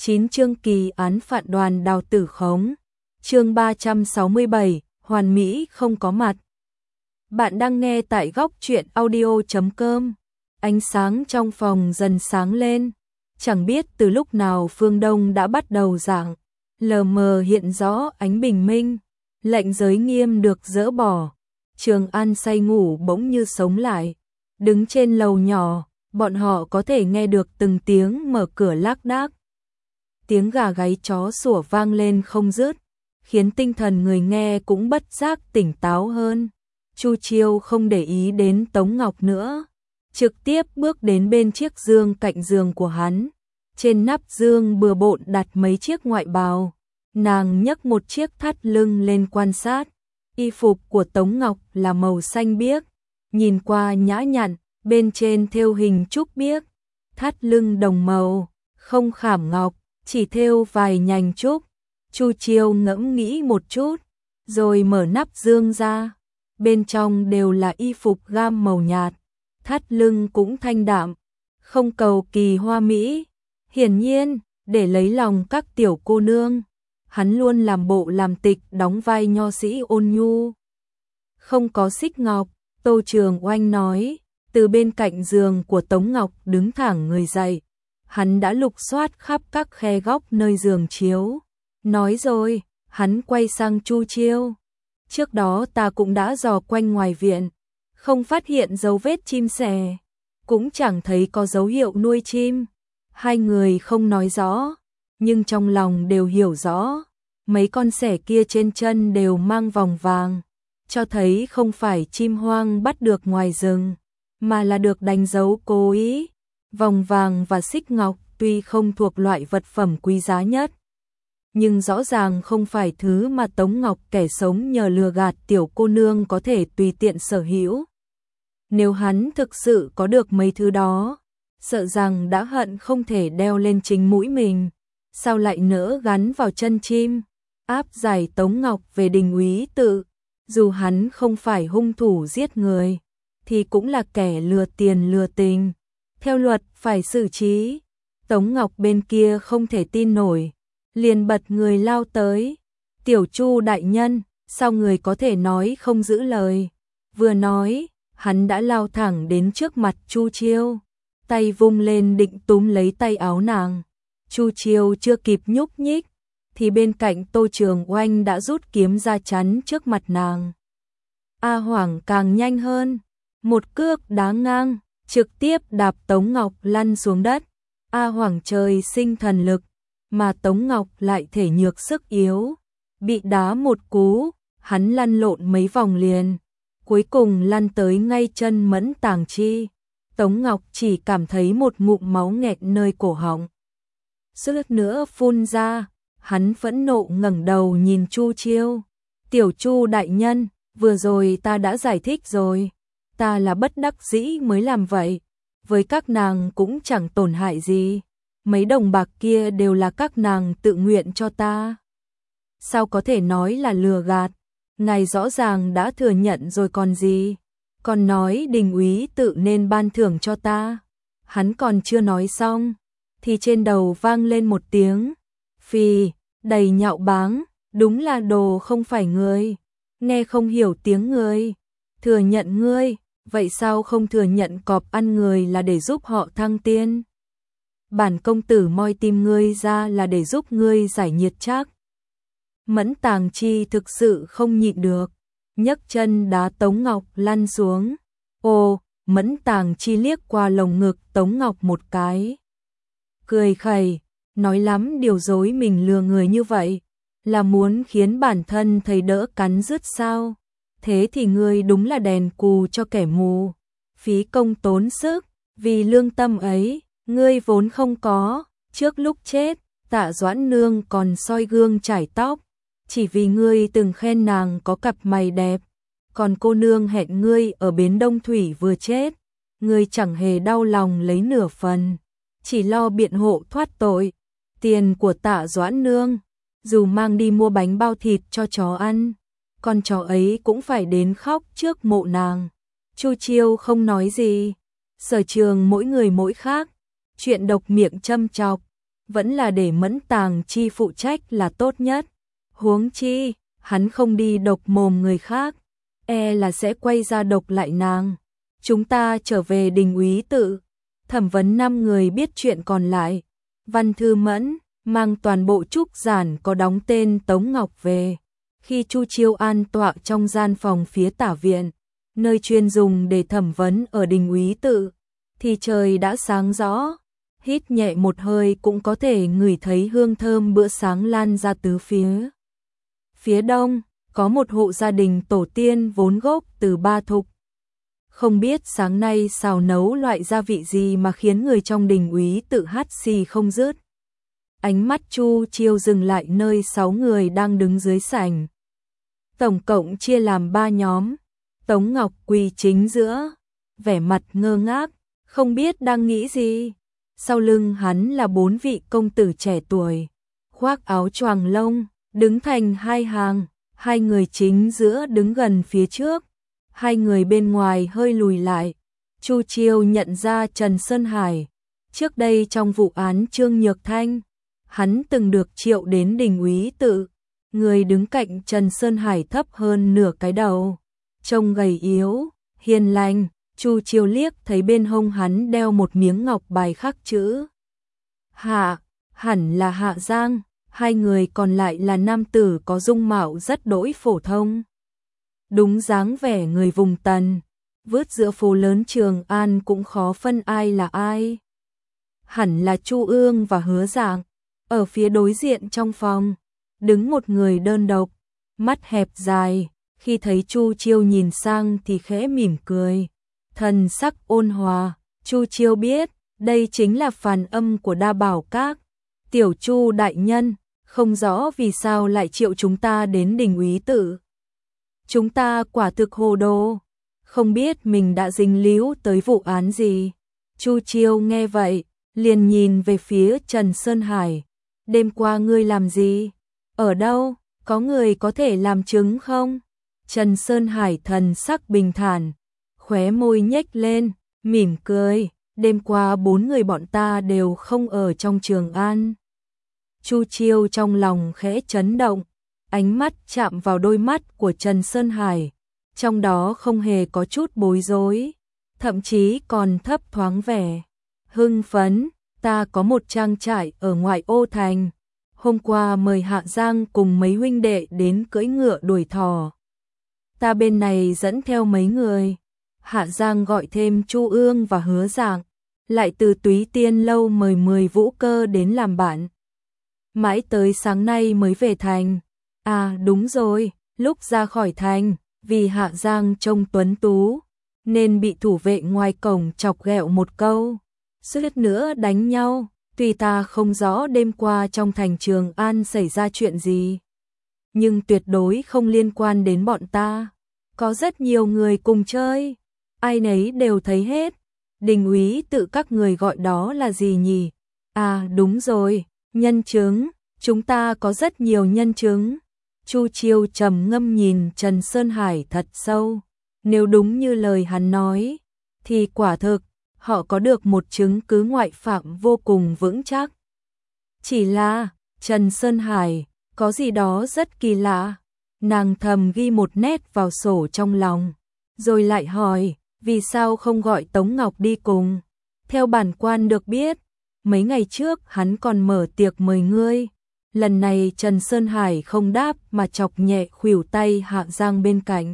9 chương kỳ án phạt Đoàn Đào tử khống. Chương 367, hoàn mỹ không có mặt. Bạn đang nghe tại góc truyện audio.com. Ánh sáng trong phòng dần sáng lên. Chẳng biết từ lúc nào phương đông đã bắt đầu rạng, lờ mờ hiện rõ ánh bình minh. Lệnh giới nghiêm được dỡ bỏ. Trường An say ngủ bỗng như sống lại. Đứng trên lầu nhỏ, bọn họ có thể nghe được từng tiếng mở cửa lác đác. Tiếng gà gáy chó sủa vang lên không dứt, khiến tinh thần người nghe cũng bất giác tỉnh táo hơn. Chu Chiêu không để ý đến Tống Ngọc nữa, trực tiếp bước đến bên chiếc giường cạnh giường của hắn. Trên nắp giường bừa bộn đặt mấy chiếc ngoại bào. Nàng nhấc một chiếc thắt lưng lên quan sát. Y phục của Tống Ngọc là màu xanh biếc, nhìn qua nhã nhặn, bên trên thêu hình trúc biếc, thắt lưng đồng màu, không khảm ngọc, chỉ thêu vài nhành trúc. Chu Chiêu ngẫm nghĩ một chút, rồi mở nắp giường ra. Bên trong đều là y phục gam màu nhạt, thắt lưng cũng thanh đạm, không cầu kỳ hoa mỹ. Hiển nhiên, để lấy lòng các tiểu cô nương, hắn luôn làm bộ làm tịch đóng vai nho sĩ ôn nhu. Không có xích ngọc, Tô Trường Oanh nói. Từ bên cạnh giường của Tống Ngọc đứng thẳng người dậy. Hắn đã lục soát khắp các khe góc nơi giường chiếu. Nói rồi, hắn quay sang Chu Chiêu. Trước đó ta cũng đã dò quanh ngoài viện, không phát hiện dấu vết chim sẻ, cũng chẳng thấy có dấu hiệu nuôi chim. Hai người không nói rõ, nhưng trong lòng đều hiểu rõ. Mấy con sẻ kia trên chân đều mang vòng vàng, cho thấy không phải chim hoang bắt được ngoài rừng, mà là được đánh dấu cố ý. Vòng vàng và xích ngọc tuy không thuộc loại vật phẩm quý giá nhất, nhưng rõ ràng không phải thứ mà Tống Ngọc kẻ sống nhờ lừa gạt tiểu cô nương có thể tùy tiện sở hữu. Nếu hắn thực sự có được mấy thứ đó, sợ rằng đã hận không thể đeo lên chính mũi mình, sao lại nỡ gắn vào chân chim. Áp giải Tống Ngọc về đình úy tự, dù hắn không phải hung thủ giết người, thì cũng là kẻ lừa tiền lừa tình, theo luật phải xử trí. Tống Ngọc bên kia không thể tin nổi, liền bật người lao tới. Tiểu Chu đại nhân, sao người có thể nói không giữ lời? Vừa nói, hắn đã lao thẳng đến trước mặt Chu Chiêu, tay vung lên định túm lấy tay áo nàng. Chu Chiêu chưa kịp nhúc nhích, thì bên cạnh Tô Trường Oanh đã rút kiếm ra chắn trước mặt nàng. A Hoảng càng nhanh hơn, một cước đá ngang, trực tiếp đạp Tống Ngọc lăn xuống đất. A Hoảng trời sinh thần lực, mà Tống Ngọc lại thể nhược sức yếu. Bị đá một cú, hắn lăn lộn mấy vòng liền, cuối cùng lăn tới ngay chân Mẫn Tàng Chi. Tống Ngọc chỉ cảm thấy một ngụm máu nghẹt nơi cổ họng, suýt nữa phun ra. Hắn phẫn nộ ngẩng đầu nhìn Chu Chiêu. Tiểu Chu đại nhân, vừa rồi ta đã giải thích rồi, ta là bất đắc dĩ mới làm vậy, với các nàng cũng chẳng tổn hại gì, mấy đồng bạc kia đều là các nàng tự nguyện cho ta. Sao có thể nói là lừa gạt, ngài rõ ràng đã thừa nhận rồi còn gì, còn nói đình úy tự nên ban thưởng cho ta. Hắn còn chưa nói xong, thì trên đầu vang lên một tiếng phì, đầy nhạo báng, đúng là đồ không phải người, nghe không hiểu tiếng người. Thừa nhận ngươi, vậy sao không thừa nhận cọp ăn người là để giúp họ thăng tiên? Bản công tử moi tim ngươi ra là để giúp ngươi giải nhiệt chắc. Mẫn Tàng Chi thực sự không nhịn được, nhấc chân đá Tống Ngọc lăn xuống. Ồ, Mẫn Tàng Chi liếc qua lồng ngực Tống Ngọc một cái, cười khẩy, nói lắm điều dối mình lừa người như vậy, là muốn khiến bản thân thấy đỡ cắn rứt sao? Thế thì ngươi đúng là đèn cù cho kẻ mù, phí công tốn sức, vì lương tâm ấy, ngươi vốn không có. Trước lúc chết, Tạ Doãn Nương còn soi gương chải tóc, chỉ vì ngươi từng khen nàng có cặp mày đẹp. Còn cô nương hẹn ngươi ở bến Đông Thủy vừa chết, ngươi chẳng hề đau lòng lấy nửa phần, chỉ lo biện hộ thoát tội. Tiền của Tạ Doãn Nương, dù mang đi mua bánh bao thịt cho chó ăn, con chó ấy cũng phải đến khóc trước mộ nàng. Chu Chiêu không nói gì, sở trường mỗi người mỗi khác, chuyện độc miệng châm chọc, vẫn là để Mẫn Tàng Chi phụ trách là tốt nhất. Huống chi, hắn không đi độc mồm người khác, là sẽ quay ra độc lại nàng. Chúng ta trở về Đình Úy Tự, thẩm vấn 5 người biết chuyện còn lại. Văn Thư Mẫn mang toàn bộ trúc giản có đóng tên Tống Ngọc về. Khi Chu Chiêu an tọa trong gian phòng phía tả viện, nơi chuyên dùng để thẩm vấn ở Đình Úy Tự, thì trời đã sáng rõ. Hít nhẹ một hơi cũng có thể ngửi thấy hương thơm bữa sáng lan ra tứ phía. Phía đông, có một hộ gia đình tổ tiên vốn gốc từ Ba Thục. Không biết sáng nay xào nấu loại gia vị gì mà khiến người trong Đình Úy Tự hắt xì không dứt. Ánh mắt Chu Chiêu dừng lại nơi 6 người đang đứng dưới sảnh. Tổng cộng chia làm 3 nhóm. Tống Ngọc quỳ chính giữa, vẻ mặt ngơ ngác, không biết đang nghĩ gì. Sau lưng hắn là 4 vị công tử trẻ tuổi, khoác áo choàng lông, đứng thành 2 hàng, 2 người chính giữa đứng gần phía trước, 2 người bên ngoài hơi lùi lại. Chu Chiêu nhận ra Trần Sơn Hải, trước đây trong vụ án Trương Nhược Thanh, hắn từng được triệu đến Đình Úy Tự. Người đứng cạnh Trần Sơn Hải thấp hơn nửa cái đầu, trông gầy yếu, hiền lành. Chu Chiêu liếc thấy bên hông hắn đeo một miếng ngọc bài khắc chữ Hạ, hẳn là Hạ Giang. 2 người còn lại là nam tử có dung mạo rất đỗi phổ thông, đúng dáng vẻ người vùng Tần, vứt giữa phố lớn Trường An cũng khó phân ai là ai. Hẳn là Chu Ương và Hứa Dạng. Ở phía đối diện trong phòng, đứng một người đơn độc, mắt hẹp dài, khi thấy Chu Chiêu nhìn sang thì khẽ mỉm cười, thần sắc ôn hòa. Chu Chiêu biết, đây chính là phàn âm của Đa Bảo Các. Tiểu Chu đại nhân, không rõ vì sao lại triệu chúng ta đến Đình Úy Tự. Chúng ta quả thực hồ đồ, không biết mình đã dính líu tới vụ án gì. Chu Chiêu nghe vậy, liền nhìn về phía Trần Sơn Hải. Đêm qua ngươi làm gì? Ở đâu? Có người có thể làm chứng không? Trần Sơn Hải thần sắc bình thản, khóe môi nhếch lên, mỉm cười. Đêm qua 4 người bọn ta đều không ở trong Trường An. Chu Chiêu trong lòng khẽ chấn động, ánh mắt chạm vào đôi mắt của Trần Sơn Hải, trong đó không hề có chút bối rối, thậm chí còn thấp thoáng vẻ hưng phấn. Ta có một trang trại ở ngoại ô thành, hôm qua mời Hạ Giang cùng mấy huynh đệ đến cưỡi ngựa đuổi thỏ. Ta bên này dẫn theo mấy người. Hạ Giang gọi thêm Chu Ương và Hứa Dạng, lại từ Túy Tiên lâu mời 10 vũ cơ đến làm bạn. Mãi tới sáng nay mới về thành. À đúng rồi, lúc ra khỏi thành, vì Hạ Giang trông tuấn tú, nên bị thủ vệ ngoài cổng chọc ghẹo một câu, suýt nữa đánh nhau. Tuy ta không rõ đêm qua trong thành Trường An xảy ra chuyện gì, nhưng tuyệt đối không liên quan đến bọn ta. Có rất nhiều người cùng chơi, ai nấy đều thấy hết. Đình Úy Tự các người gọi đó là gì nhỉ? À đúng rồi, nhân chứng, chúng ta có rất nhiều nhân chứng. Chu Chiêu trầm ngâm nhìn Trần Sơn Hải thật sâu. Nếu đúng như lời hắn nói, thì quả thực, họ có được một chứng cứ ngoại phạm vô cùng vững chắc. Chỉ là, Trần Sơn Hải, có gì đó rất kỳ lạ. Nàng thầm ghi một nét vào sổ trong lòng, rồi lại hỏi, vì sao không gọi Tống Ngọc đi cùng? Theo bản quan được biết, mấy ngày trước hắn còn mở tiệc mời ngươi. Lần này Trần Sơn Hải không đáp mà chọc nhẹ khuỷu tay Hạ Giang bên cạnh.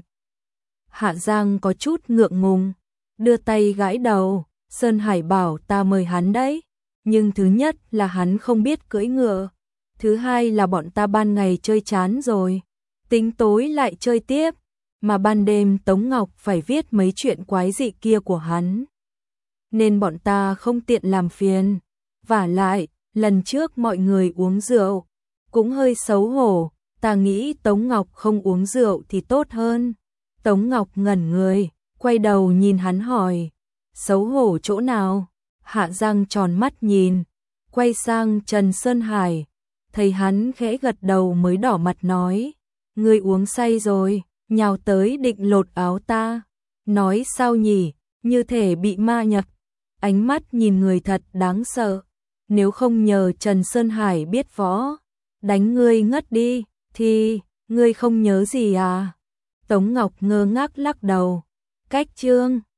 Hạ Giang có chút ngượng ngùng, đưa tay gãi đầu. Sơn Hải bảo ta mời hắn đấy, nhưng thứ nhất là hắn không biết cưỡi ngựa, thứ hai là bọn ta ban ngày chơi chán rồi, tính tối lại chơi tiếp, mà ban đêm Tống Ngọc phải viết mấy chuyện quái dị kia của hắn, nên bọn ta không tiện làm phiền. Vả lại, lần trước mọi người uống rượu, cũng hơi xấu hổ, ta nghĩ Tống Ngọc không uống rượu thì tốt hơn. Tống Ngọc ngẩn người, quay đầu nhìn hắn hỏi, xấu hổ chỗ nào? Hạ Giang tròn mắt nhìn, quay sang Trần Sơn Hải, thấy hắn khẽ gật đầu mới đỏ mặt nói, ngươi uống say rồi, nhào tới định lột áo ta. Nói sao nhỉ, như thể bị ma nhập, ánh mắt nhìn người thật đáng sợ. nếu không nhờ Trần Sơn Hải biết võ, đánh ngươi ngất đi, thì, ngươi không nhớ gì à? Tống Ngọc ngơ ngác lắc đầu. Cách chương